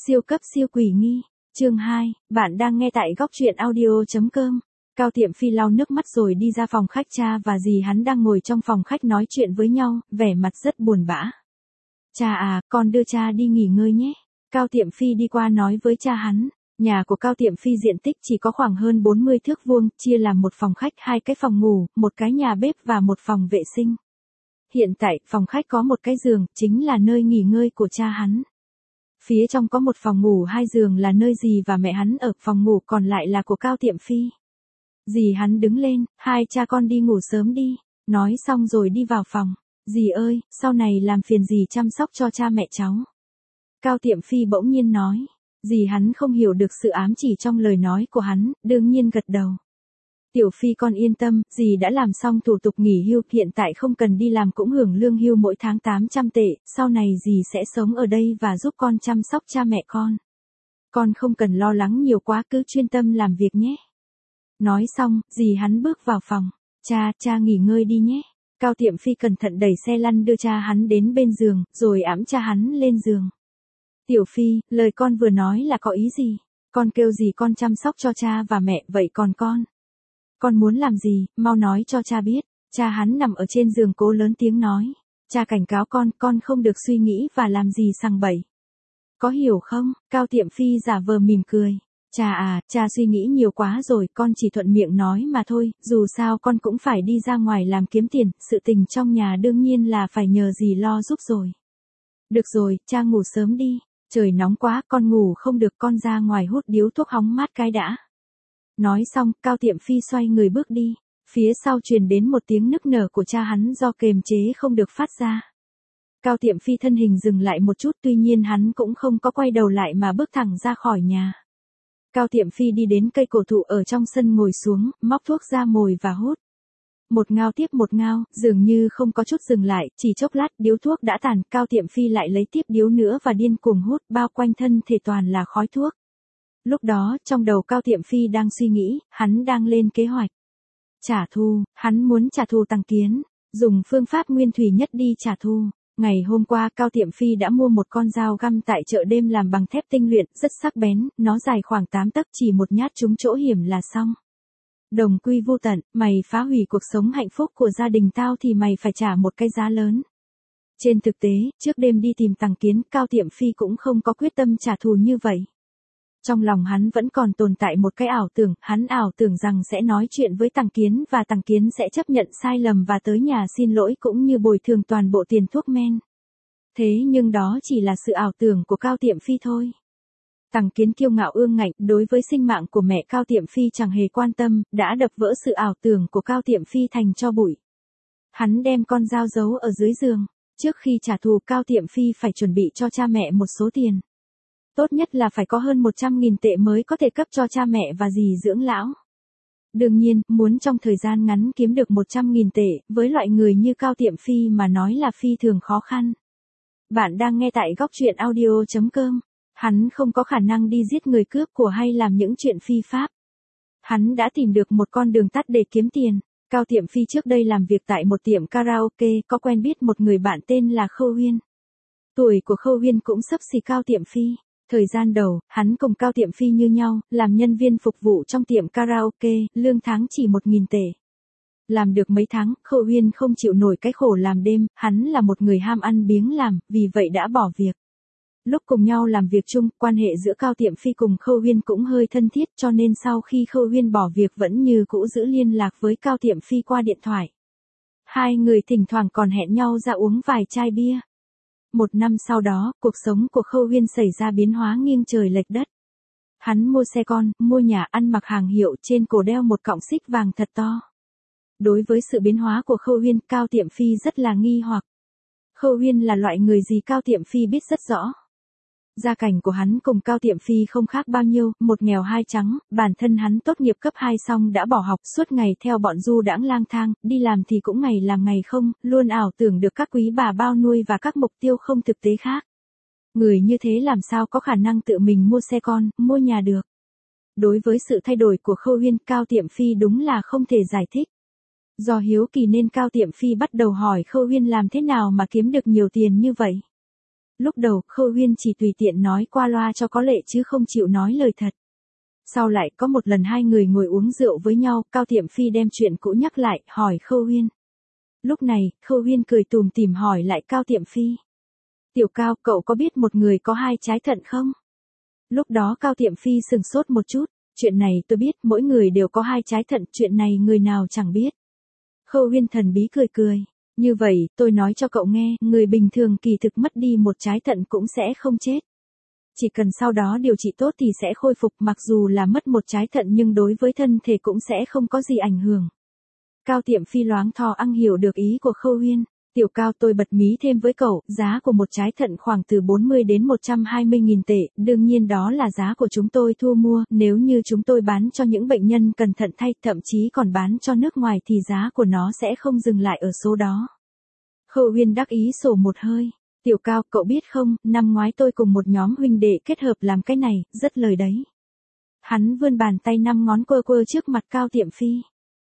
Siêu cấp siêu quỷ nghi. Chương 2, bạn đang nghe tại góc truyện audio.com. Cao Tiệm Phi lau nước mắt rồi đi ra phòng khách, cha và dì hắn đang ngồi trong phòng khách nói chuyện với nhau, vẻ mặt rất buồn bã. Cha à, con đưa cha đi nghỉ ngơi nhé. Cao Tiệm Phi đi qua nói với cha hắn. Nhà của Cao Tiệm Phi diện tích chỉ có khoảng hơn 40 thước vuông, chia làm một phòng khách, 2 cái phòng ngủ, một cái nhà bếp và một phòng vệ sinh. Hiện tại, phòng khách có một cái giường, chính là nơi nghỉ ngơi của cha hắn. Phía trong có một phòng ngủ 2 giường là nơi dì và mẹ hắn ở, phòng ngủ còn lại là của Cao Tiệm Phi. Dì hắn đứng lên, hai cha con đi ngủ sớm đi, nói xong rồi đi vào phòng. Dì ơi, sau này làm phiền dì chăm sóc cho cha mẹ cháu. Cao Tiệm Phi bỗng nhiên nói. Dì hắn không hiểu được sự ám chỉ trong lời nói của hắn, đương nhiên gật đầu. Tiểu Phi con yên tâm, dì đã làm xong thủ tục nghỉ hưu, hiện tại không cần đi làm cũng hưởng lương hưu mỗi tháng 800 tệ, sau này dì sẽ sống ở đây và giúp con chăm sóc cha mẹ con. Con không cần lo lắng nhiều quá, cứ chuyên tâm làm việc nhé. Nói xong, dì hắn bước vào phòng. Cha nghỉ ngơi đi nhé. Cao Tiệm Phi cẩn thận đẩy xe lăn đưa cha hắn đến bên giường, rồi ẵm cha hắn lên giường. Tiểu Phi, lời con vừa nói là có ý gì? Con kêu gì con chăm sóc cho cha và mẹ, vậy còn con? Con muốn làm gì, mau nói cho cha biết. Cha hắn nằm ở trên giường cố lớn tiếng nói. Cha cảnh cáo con không được suy nghĩ và làm gì sằng bậy. Có hiểu không? Cao Tiệm Phi giả vờ mỉm cười. Cha à, cha suy nghĩ nhiều quá rồi, con chỉ thuận miệng nói mà thôi, dù sao con cũng phải đi ra ngoài làm kiếm tiền, sự tình trong nhà đương nhiên là phải nhờ dì lo giúp rồi. Được rồi, cha ngủ sớm đi, trời nóng quá, con ngủ không được, con ra ngoài hút điếu thuốc hóng mát cái đã. Nói xong, Cao Tiệm Phi xoay người bước đi, phía sau truyền đến một tiếng nức nở của cha hắn do kềm chế không được phát ra. Cao Tiệm Phi thân hình dừng lại một chút, tuy nhiên hắn cũng không có quay đầu lại mà bước thẳng ra khỏi nhà. Cao Tiệm Phi đi đến cây cổ thụ ở trong sân ngồi xuống, móc thuốc ra mồi và hút. Một ngao tiếp một ngao, dường như không có chút dừng lại, chỉ chốc lát điếu thuốc đã tàn, Cao Tiệm Phi lại lấy tiếp điếu nữa và điên cuồng hút, bao quanh thân thể toàn là khói thuốc. Lúc đó, trong đầu Cao Tiệm Phi đang suy nghĩ, hắn đang lên kế hoạch. Trả thù, hắn muốn trả thù Tằng Kiến, dùng phương pháp nguyên thủy nhất đi trả thù. Ngày hôm qua Cao Tiệm Phi đã mua một con dao găm tại chợ đêm làm bằng thép tinh luyện, rất sắc bén, nó dài khoảng 8 tấc, chỉ một nhát trúng chỗ hiểm là xong. Đồng quy vô tận, mày phá hủy cuộc sống hạnh phúc của gia đình tao thì mày phải trả một cái giá lớn. Trên thực tế, trước đêm đi tìm Tằng Kiến, Cao Tiệm Phi cũng không có quyết tâm trả thù như vậy. Trong lòng hắn vẫn còn tồn tại một cái ảo tưởng, hắn ảo tưởng rằng sẽ nói chuyện với Tằng Kiến và Tằng Kiến sẽ chấp nhận sai lầm và tới nhà xin lỗi cũng như bồi thường toàn bộ tiền thuốc men. Thế nhưng đó chỉ là sự ảo tưởng của Cao Tiệm Phi thôi. Tằng Kiến kiêu ngạo ương ngạnh, đối với sinh mạng của mẹ Cao Tiệm Phi chẳng hề quan tâm, đã đập vỡ sự ảo tưởng của Cao Tiệm Phi thành tro bụi. Hắn đem con dao giấu ở dưới giường, trước khi trả thù Cao Tiệm Phi phải chuẩn bị cho cha mẹ một số tiền. Tốt nhất là phải có hơn 100.000 tệ mới có thể cấp cho cha mẹ và dì dưỡng lão. Đương nhiên, muốn trong thời gian ngắn kiếm được 100.000 tệ, với loại người như Cao Tiệm Phi mà nói là phi thường khó khăn. Bạn đang nghe tại góc truyện audio.com. Hắn không có khả năng đi giết người cướp của hay làm những chuyện phi pháp. Hắn đã tìm được một con đường tắt để kiếm tiền. Cao Tiệm Phi trước đây làm việc tại một tiệm karaoke, có quen biết một người bạn tên là Khâu Huyên. Tuổi của Khâu Huyên cũng xấp xỉ Cao Tiệm Phi. Thời gian đầu, hắn cùng Cao Tiệm Phi như nhau, làm nhân viên phục vụ trong tiệm karaoke, lương tháng chỉ 1.000 tệ. Làm được mấy tháng, Khâu Huyên không chịu nổi cái khổ làm đêm, hắn là một người ham ăn biếng làm, vì vậy đã bỏ việc. Lúc cùng nhau làm việc chung, quan hệ giữa Cao Tiệm Phi cùng Khâu Huyên cũng hơi thân thiết, cho nên sau khi Khâu Huyên bỏ việc vẫn như cũ giữ liên lạc với Cao Tiệm Phi qua điện thoại. Hai người thỉnh thoảng còn hẹn nhau ra uống vài chai bia. Một năm sau đó, cuộc sống của Khâu Huyên xảy ra biến hóa nghiêng trời lệch đất. Hắn mua xe con, mua nhà, ăn mặc hàng hiệu, trên cổ đeo một cọng xích vàng thật to. Đối với sự biến hóa của Khâu Huyên, Cao Tiệm Phi rất là nghi hoặc. Khâu Huyên là loại người gì Cao Tiệm Phi biết rất rõ. Gia cảnh của hắn cùng Cao Tiệm Phi không khác bao nhiêu, một nghèo hai trắng, bản thân hắn tốt nghiệp cấp 2 xong đã bỏ học, suốt ngày theo bọn du đãng lang thang, đi làm thì cũng ngày làm ngày không, luôn ảo tưởng được các quý bà bao nuôi và các mục tiêu không thực tế khác. Người như thế làm sao có khả năng tự mình mua xe con, mua nhà được. Đối với sự thay đổi của Khâu Huyên, Cao Tiệm Phi đúng là không thể giải thích. Do hiếu kỳ nên Cao Tiệm Phi bắt đầu hỏi Khâu Huyên làm thế nào mà kiếm được nhiều tiền như vậy. Lúc đầu Khâu Huyên chỉ tùy tiện nói qua loa cho có lệ chứ không chịu nói lời thật. Sau lại có một lần hai người ngồi uống rượu với nhau, Cao Tiệm Phi đem chuyện cũ nhắc lại, hỏi Khâu Huyên. Lúc này, Khâu Huyên cười tủm tỉm hỏi lại Cao Tiệm Phi. Tiểu Cao, cậu có biết một người có hai trái thận không? Lúc đó Cao Tiệm Phi sừng sốt một chút, chuyện này tôi biết, mỗi người đều có hai trái thận, chuyện này người nào chẳng biết. Khâu Huyên thần bí cười cười. Như vậy, tôi nói cho cậu nghe, người bình thường kỳ thực mất đi một trái thận cũng sẽ không chết. Chỉ cần sau đó điều trị tốt thì sẽ khôi phục, mặc dù là mất một trái thận nhưng đối với thân thể cũng sẽ không có gì ảnh hưởng. Cao Tiệm Phi loáng thò ăn hiểu được ý của Khâu Huyên. Tiểu Cao, tôi bật mí thêm với cậu, giá của một trái thận khoảng từ 40 đến 120 nghìn tệ, đương nhiên đó là giá của chúng tôi thu mua, nếu như chúng tôi bán cho những bệnh nhân cần thận thay, thậm chí còn bán cho nước ngoài thì giá của nó sẽ không dừng lại ở số đó. Khâu Huyên đắc ý sổ một hơi. Tiểu Cao, cậu biết không, năm ngoái tôi cùng một nhóm huynh đệ kết hợp làm cái này, rất lời đấy. Hắn vươn bàn tay 5 ngón quơ quơ trước mặt Cao Tiệm Phi.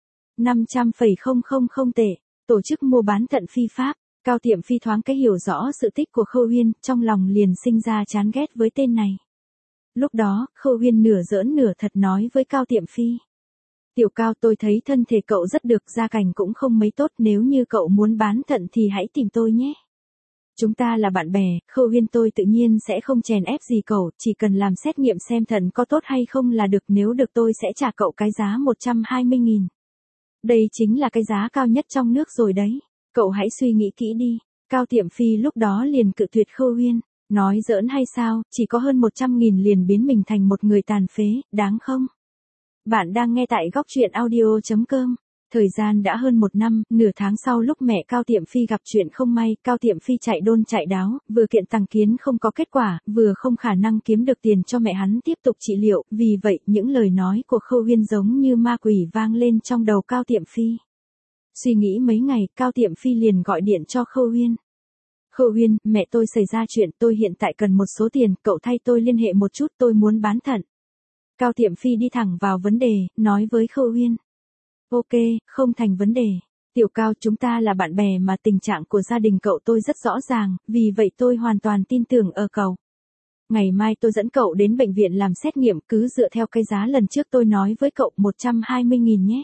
500,000 tệ, tổ chức mua bán thận phi pháp. Cao Tiệm Phi thoáng cái hiểu rõ sự tích của Khâu Huyên, trong lòng liền sinh ra chán ghét với tên này. Lúc đó, Khâu Huyên nửa giỡn nửa thật nói với Cao Tiệm Phi. Tiểu Cao, tôi thấy thân thể cậu rất được, gia cảnh cũng không mấy tốt, nếu như cậu muốn bán thận thì hãy tìm tôi nhé. Chúng ta là bạn bè, Khâu Huyên tôi tự nhiên sẽ không chèn ép gì cậu, chỉ cần làm xét nghiệm xem thận có tốt hay không là được, nếu được tôi sẽ trả cậu cái giá 120.000. Đây chính là cái giá cao nhất trong nước rồi đấy, cậu hãy suy nghĩ kỹ đi. Cao Tiệm Phi lúc đó liền cự tuyệt Khâu Huyên, nói giỡn hay sao, chỉ có hơn 100.000 liền biến mình thành một người tàn phế, đáng không? Bạn đang nghe tại góc truyện audio.com. Thời gian đã hơn 1 năm, nửa tháng sau lúc mẹ Cao Tiệm Phi gặp chuyện không may, Cao Tiệm Phi chạy đôn chạy đáo, vừa kiện tàng kiến không có kết quả, vừa không khả năng kiếm được tiền cho mẹ hắn tiếp tục trị liệu, vì vậy những lời nói của Khâu Huyên giống như ma quỷ vang lên trong đầu Cao Tiệm Phi. Suy nghĩ mấy ngày, Cao Tiệm Phi liền gọi điện cho Khâu Huyên. Khâu Huyên, mẹ tôi xảy ra chuyện, tôi hiện tại cần một số tiền, cậu thay tôi liên hệ một chút, tôi muốn bán thận. Cao Tiệm Phi đi thẳng vào vấn đề, nói với Khâu Huyên. Ok, không thành vấn đề. Tiểu Cao, chúng ta là bạn bè mà tình trạng của gia đình cậu tôi rất rõ ràng, vì vậy tôi hoàn toàn tin tưởng ở cậu. Ngày mai tôi dẫn cậu đến bệnh viện làm xét nghiệm, cứ dựa theo cái giá lần trước tôi nói với cậu 120.000 nhé.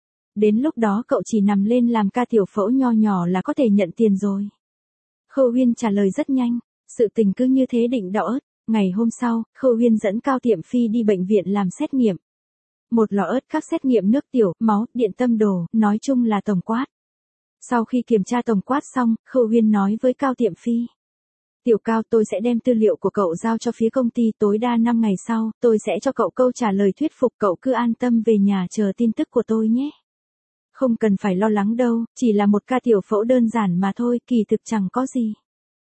Đến lúc đó cậu chỉ nằm lên làm ca tiểu phẫu nho nhỏ là có thể nhận tiền rồi. Khâu Huyên trả lời rất nhanh, sự tình cứ như thế định đỡ. Ngày hôm sau, Khâu Huyên dẫn Cao Tiệm Phi đi bệnh viện làm xét nghiệm. Một lọ ớt các xét nghiệm nước tiểu, máu, điện tâm đồ, nói chung là tổng quát. Sau khi kiểm tra tổng quát xong, Khâu Huyên nói với Cao Tiệm Phi. Tiểu Cao, tôi sẽ đem tư liệu của cậu giao cho phía công ty, tối đa 5 ngày sau, tôi sẽ cho cậu câu trả lời thuyết phục, cậu cứ an tâm về nhà chờ tin tức của tôi nhé. Không cần phải lo lắng đâu, chỉ là một ca tiểu phẫu đơn giản mà thôi, kỳ thực chẳng có gì.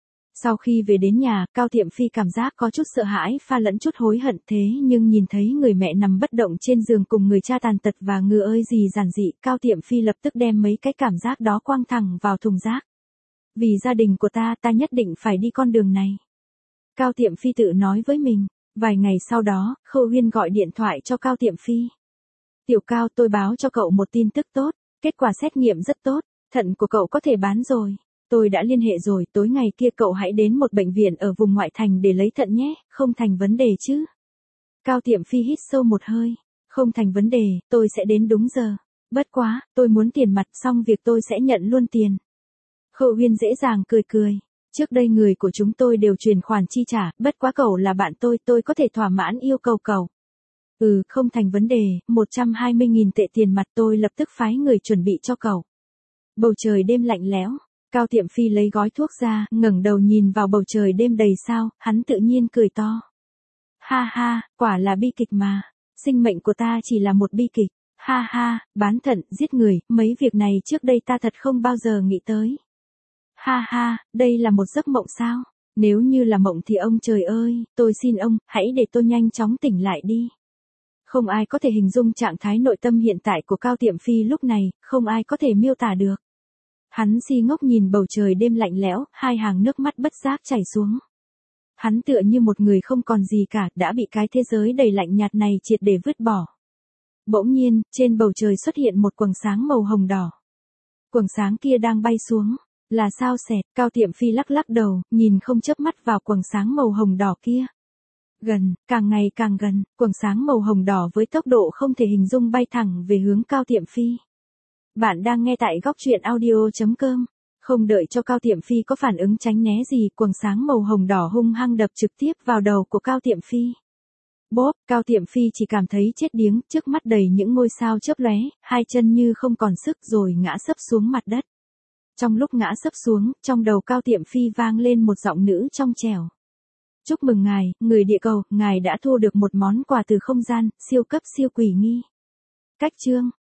Sau khi về đến nhà, Cao Tiệm Phi cảm giác có chút sợ hãi pha lẫn chút hối hận, thế nhưng nhìn thấy người mẹ nằm bất động trên giường cùng người cha tàn tật và ngựa ơi gì giản dị, Cao Tiệm Phi lập tức đem mấy cái cảm giác đó quăng thẳng vào thùng rác. Vì gia đình của ta nhất định phải đi con đường này. Cao Tiệm Phi tự nói với mình. Vài ngày sau đó, Khâu Huyên gọi điện thoại cho Cao Tiệm Phi. Tiểu Cao, tôi báo cho cậu một tin tức tốt, kết quả xét nghiệm rất tốt, thận của cậu có thể bán rồi. Tôi đã liên hệ rồi, tối ngày kia cậu hãy đến một bệnh viện ở vùng ngoại thành để lấy thận nhé, không thành vấn đề chứ. Cao Tiệm Phi hít sâu một hơi, không thành vấn đề, tôi sẽ đến đúng giờ. Bất quá, tôi muốn tiền mặt, xong việc tôi sẽ nhận luôn tiền. Khâu Huyên dễ dàng cười cười. Trước đây người của chúng tôi đều chuyển khoản chi trả, bất quá cậu là bạn tôi có thể thỏa mãn yêu cầu cậu. Không thành vấn đề, 120.000 tệ tiền mặt tôi lập tức phái người chuẩn bị cho cậu. Bầu trời đêm lạnh lẽo. Cao Tiệm Phi lấy gói thuốc ra, ngẩng đầu nhìn vào bầu trời đêm đầy sao, hắn tự nhiên cười to. Ha ha, quả là bi kịch mà. Sinh mệnh của ta chỉ là một bi kịch. Ha ha, bán thận, giết người, mấy việc này trước đây ta thật không bao giờ nghĩ tới. Ha ha, đây là một giấc mộng sao? Nếu như là mộng thì ông trời ơi, tôi xin ông, hãy để tôi nhanh chóng tỉnh lại đi. Không ai có thể hình dung trạng thái nội tâm hiện tại của Cao Tiệm Phi lúc này, không ai có thể miêu tả được. Hắn si ngốc nhìn bầu trời đêm lạnh lẽo, hai hàng nước mắt bất giác chảy xuống. Hắn tựa như một người không còn gì cả, đã bị cái thế giới đầy lạnh nhạt này triệt để vứt bỏ. Bỗng nhiên, trên bầu trời xuất hiện một quầng sáng màu hồng đỏ. Quầng sáng kia đang bay xuống. Là sao xẹt, Cao Tiệm Phi lắc lắc đầu, nhìn không chớp mắt vào quầng sáng màu hồng đỏ kia. Gần, càng ngày càng gần, quầng sáng màu hồng đỏ với tốc độ không thể hình dung bay thẳng về hướng Cao Tiệm Phi. Bạn đang nghe tại góc truyện audio.com. Không đợi cho Cao Tiệm Phi có phản ứng tránh né gì, quầng sáng màu hồng đỏ hung hăng đập trực tiếp vào đầu của Cao Tiệm Phi. Bốp, Cao Tiệm Phi chỉ cảm thấy chết điếng, trước mắt đầy những ngôi sao chớp lóe, hai chân như không còn sức rồi ngã sấp xuống mặt đất. Trong lúc ngã sấp xuống, trong đầu Cao Tiệm Phi vang lên một giọng nữ trong trẻo. Chúc mừng ngài, người địa cầu, ngài đã thu được một món quà từ không gian, siêu cấp siêu quỷ nghi. Cách chương,